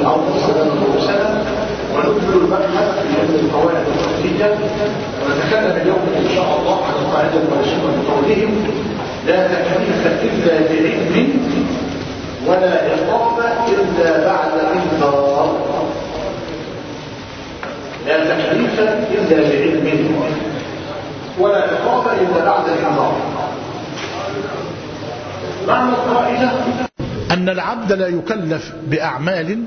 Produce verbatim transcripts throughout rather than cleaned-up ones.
أو مرسلا مرسلا. ونكمل المبحث في علم القواعد الفقهية، ونتكلم اليوم إن شاء الله عن القاعدة الرئيسية بقولهم: لا تكليف إلا بعلم ولا عقاب إلا بعد إنذار. لا تكليف إلا بعلم ولا عقاب إلا بعد إنذار. معنى القاعدة أن العبد لا يكلف بأعمال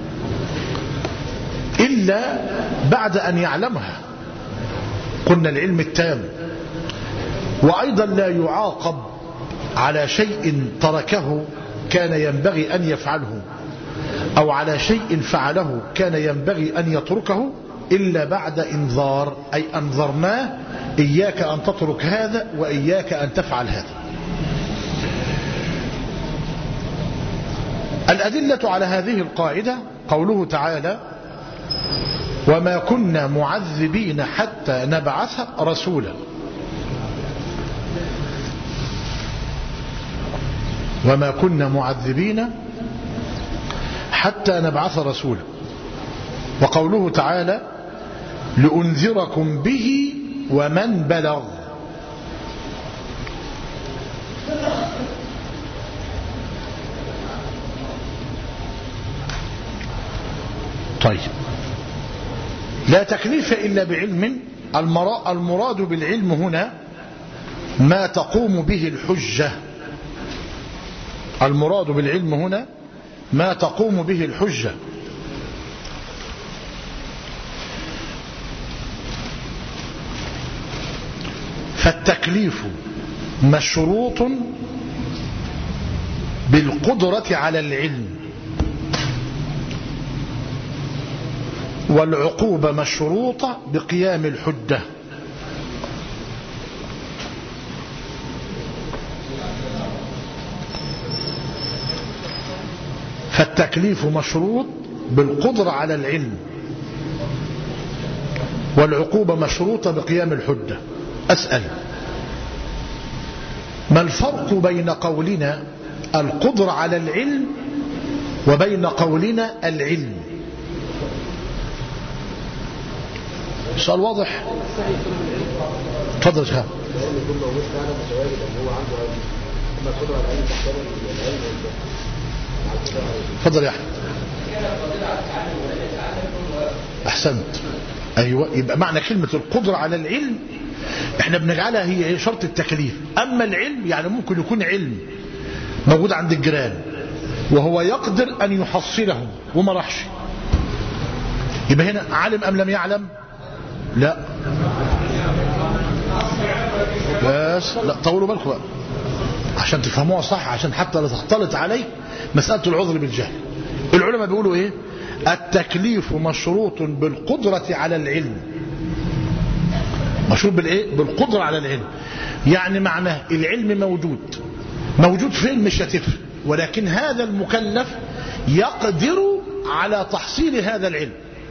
إلا بعد أن يعلمها، قلنا العلم التام. وأيضا لا يعاقب على شيء تركه كان ينبغي أن يفعله، أو على شيء فعله كان ينبغي أن يتركه إلا بعد إنذار، أي أنذرناه: إياك أن تترك هذا وإياك أن تفعل هذا. الأدلة على هذه القاعدة قوله تعالى: وما كنا معذبين حتى نبعث رسولا. وما كنا معذبين حتى نبعث رسولا. وقوله تعالى: لأنذركم به ومن بلغ. طيب، لا تكليف إلا بعلم. المراد بالعلم هنا ما تقوم به الحجة. المراد بالعلم هنا ما تقوم به الحجة. فالتكليف مشروط بالقدرة على العلم، والعقوبة مشروطة بقيام الحجة. فالتكليف مشروط بالقدرة على العلم، والعقوبة مشروطة بقيام الحجة. أسأل: ما الفرق بين قولنا القدرة على العلم وبين قولنا العلم؟ سؤال واضح. تفضل يا شيخ. تفضل يا احمد. احسنت. ايوه، يبقى معنى كلمة القدرة على العلم احنا بنجعلها هي شرط التكليف. اما العلم يعني ممكن يكون علم موجود عند الجيران وهو يقدر ان يحصله وما راحش، يبقى هنا علم ام لم يعلم؟ لا. بس لا، طولوا بالكم بقى عشان تفهموها صح، عشان حتى لا تختلط عليك مسألة العذر بالجهل. العلماء بيقولوا ايه؟ التكليف مشروط بالقدرة على العلم. مشروط بالايه؟ بالقدرة على العلم. يعني معناه العلم موجود موجود فين مش هتفرق، ولكن هذا المكلف يقدر على تحصيل هذا العلم.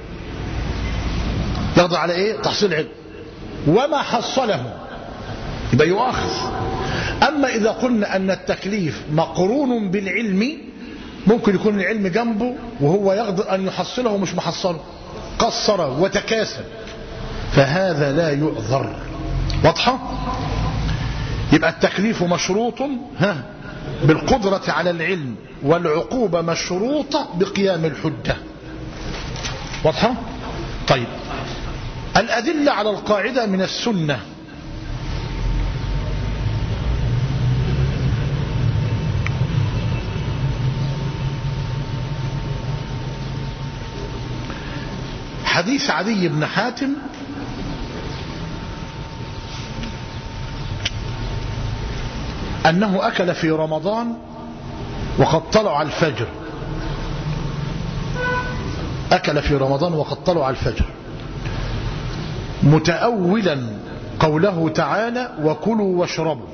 يقدر على ايه؟ تحصيل العلم. وما حصله يبقى يؤاخذ. اما اذا قلنا ان التكليف مقرون بالعلم، ممكن يكون العلم جنبه وهو يقدر ان يحصله ومش محصله، قصر وتكاسل، فهذا لا يعذر. واضحه؟ يبقى التكليف مشروط ها بالقدرة على العلم، والعقوبة مشروطة بقيام الحجة. واضحه؟ طيب، الأدلة على القاعدة من السنة. حديث عدي بن حاتم أنه أكل في رمضان وقد طلع الفجر. أكل في رمضان وقد طلع الفجر متأولا قوله تعالى: وكلوا واشربوا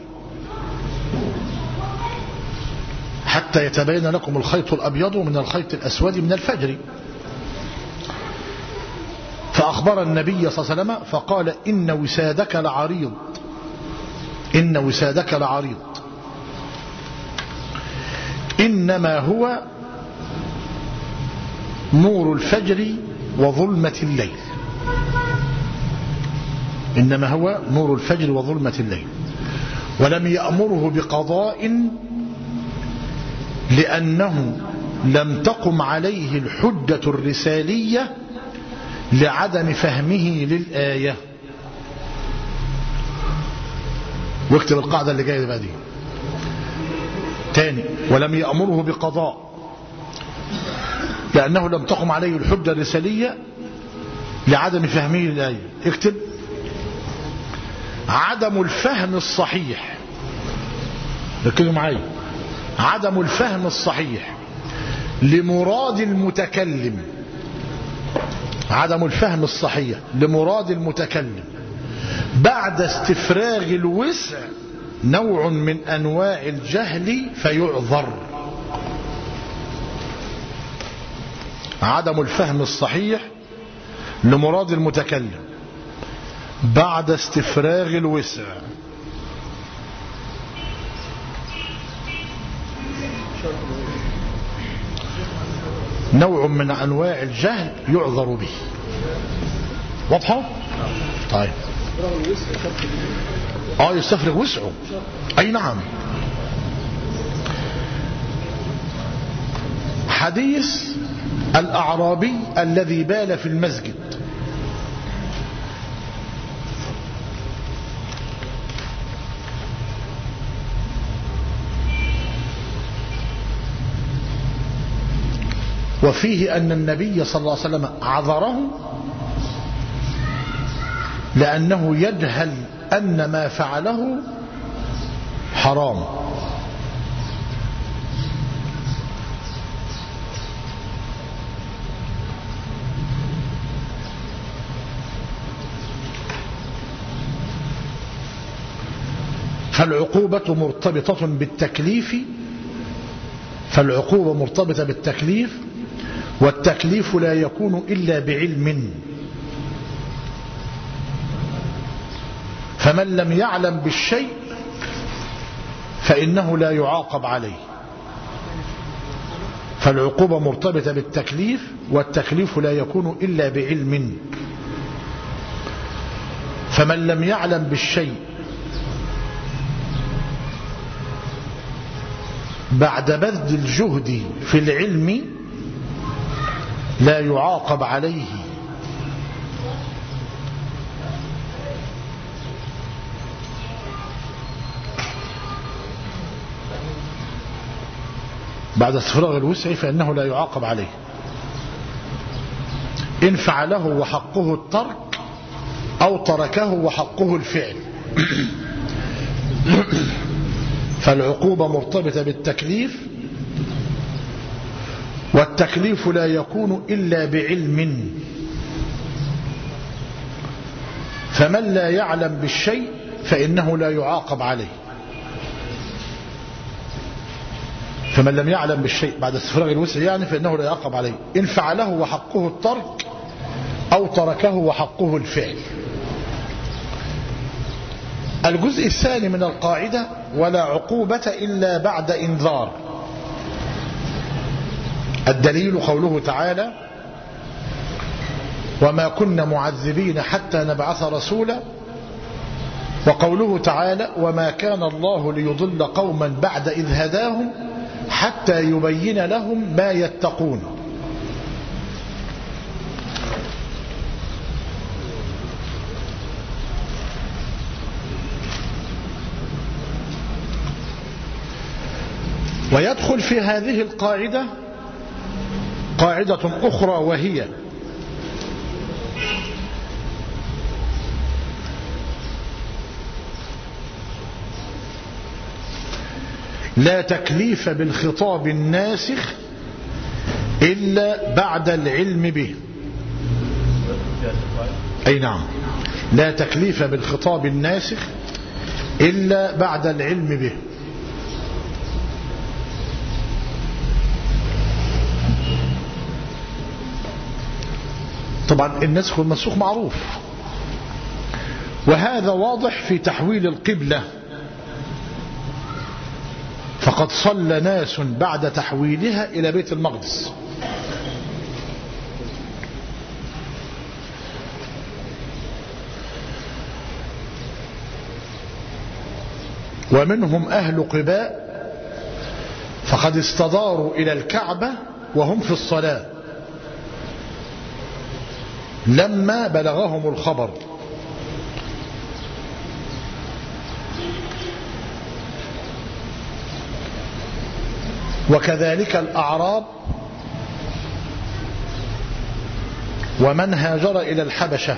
حتى يتبين لكم الخيط الأبيض من الخيط الأسود من الفجر. فأخبر النبي صلى الله عليه وسلم فقال: إن وسادك لعريض، إن وسادك لعريض، إنما هو نور الفجر وظلمة الليل، إنما هو نور الفجر وظلمة الليل. ولم يأمره بقضاء لأنه لم تقم عليه الحجة الرسالية لعدم فهمه للآية. واكتب القاعدة اللي جاية دي تاني. ولم يأمره بقضاء لأنه لم تقم عليه الحجة الرسالية لعدم فهمه للآية. اكتب عدم الفهم الصحيح، ركزوا معايا، عدم الفهم الصحيح لمراد المتكلم، عدم الفهم الصحيح لمراد المتكلم بعد استفراغ الوسع نوع من أنواع الجهل فيعذر. عدم الفهم الصحيح لمراد المتكلم بعد استفراغ الوسع نوع من أنواع الجهل يعذر به. واضحة؟ طيب اه يستفرغ وسعه، اي نعم. حديث الأعرابي الذي بال في المسجد. وفيه أن النبي صلى الله عليه وسلم عذره لأنه يجهل أن ما فعله حرام. فالعقوبة مرتبطة بالتكليف فالعقوبة مرتبطة بالتكليف والتكليف لا يكون إلا بعلم. فمن لم يعلم بالشيء فإنه لا يعاقب عليه. فالعقوبة مرتبطة بالتكليف والتكليف لا يكون إلا بعلم. فمن لم يعلم بالشيء بعد بذل الجهد في العلم لا يعاقب عليه. بعد استفراغ الوسع فإنه لا يعاقب عليه إن فعله وحقه الترك أو تركه وحقه الفعل. فالعقوبة مرتبطة بالتكليف والتكليف لا يكون إلا بعلم. فمن لا يعلم بالشيء فإنه لا يعاقب عليه. فمن لم يعلم بالشيء بعد استفراغ الوسع يعني فإنه لا يعاقب عليه إن فعله وحقه الترك أو تركه وحقه الفعل. الجزء الثاني من القاعدة ولا عقوبة إلا بعد إنذار. الدليل قوله تعالى وما كنا معذبين حتى نبعث رسولا، وقوله تعالى وما كان الله ليضل قوما بعد إذ هداهم حتى يبين لهم ما يتقون. ويدخل في هذه القاعدة قاعدة أخرى وهي لا تكليف بالخطاب الناسخ إلا بعد العلم به. أي نعم، لا تكليف بالخطاب الناسخ إلا بعد العلم به. طبعا النسخ والمنسوخ معروف، وهذا واضح في تحويل القبلة. فقد صلى ناس بعد تحويلها إلى بيت المقدس، ومنهم أهل قباء فقد استداروا إلى الكعبة وهم في الصلاة لما بلغهم الخبر. وكذلك الأعراب ومن هاجر إلى الحبشة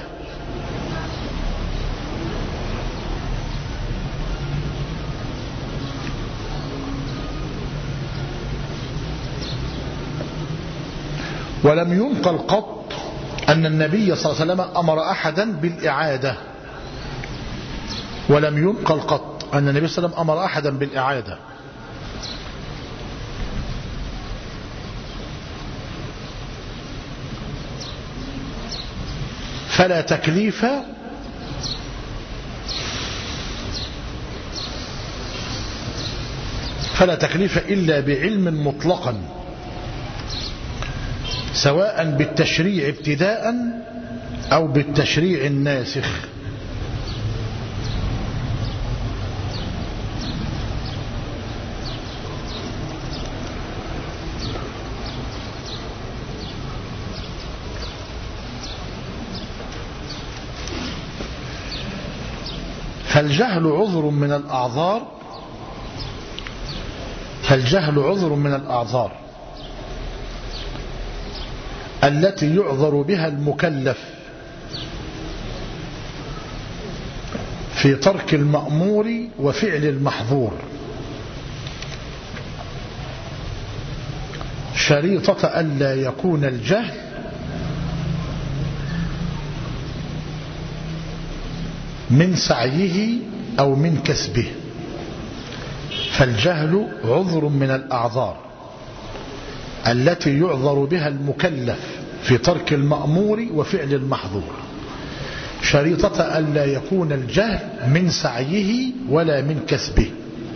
ولم ينقل قط أن النبي صلى الله عليه وسلم أمر أحدا بالإعادة ولم ينقل قط أن النبي صلى الله عليه وسلم أمر أحدا بالإعادة. فلا تكليف فلا تكليف إلا بعلم مطلقا سواء بالتشريع ابتداء أو بالتشريع الناسخ. فالجهل عذر من الأعذار فالجهل عذر من الأعذار التي يعذر بها المكلف في ترك المأمور وفعل المحظور، شريطة ألا يكون الجهل من سعيه أو من كسبه. فالجهل عذر من الأعذار التي يعذر بها المكلف في ترك المأمور وفعل المحظور، شريطة ألا يكون الجهل من سعيه ولا من كسبه.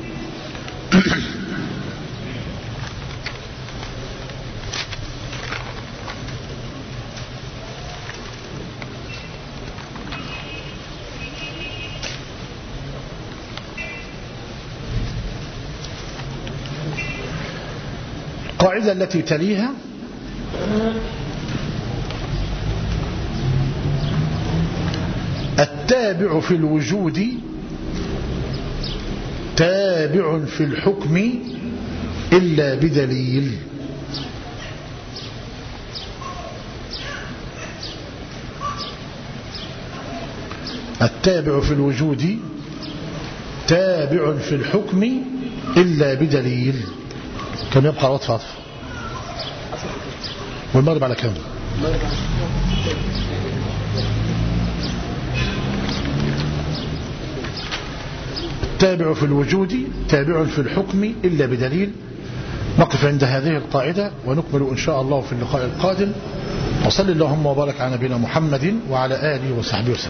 القاعدة التي تليها التابع في الوجود تابع في الحكم إلا بدليل. التابع في الوجود تابع في الحكم إلا بدليل. كم يبقى وقت عطف والمغرب على كم؟ تابع في الوجود تابع في الحكم إلا بدليل. نقف عند هذه القاعدة ونكمل إن شاء الله في اللقاء القادم. وصل اللهم وبارك على نبينا محمد وعلى آله وصحبه وسلم.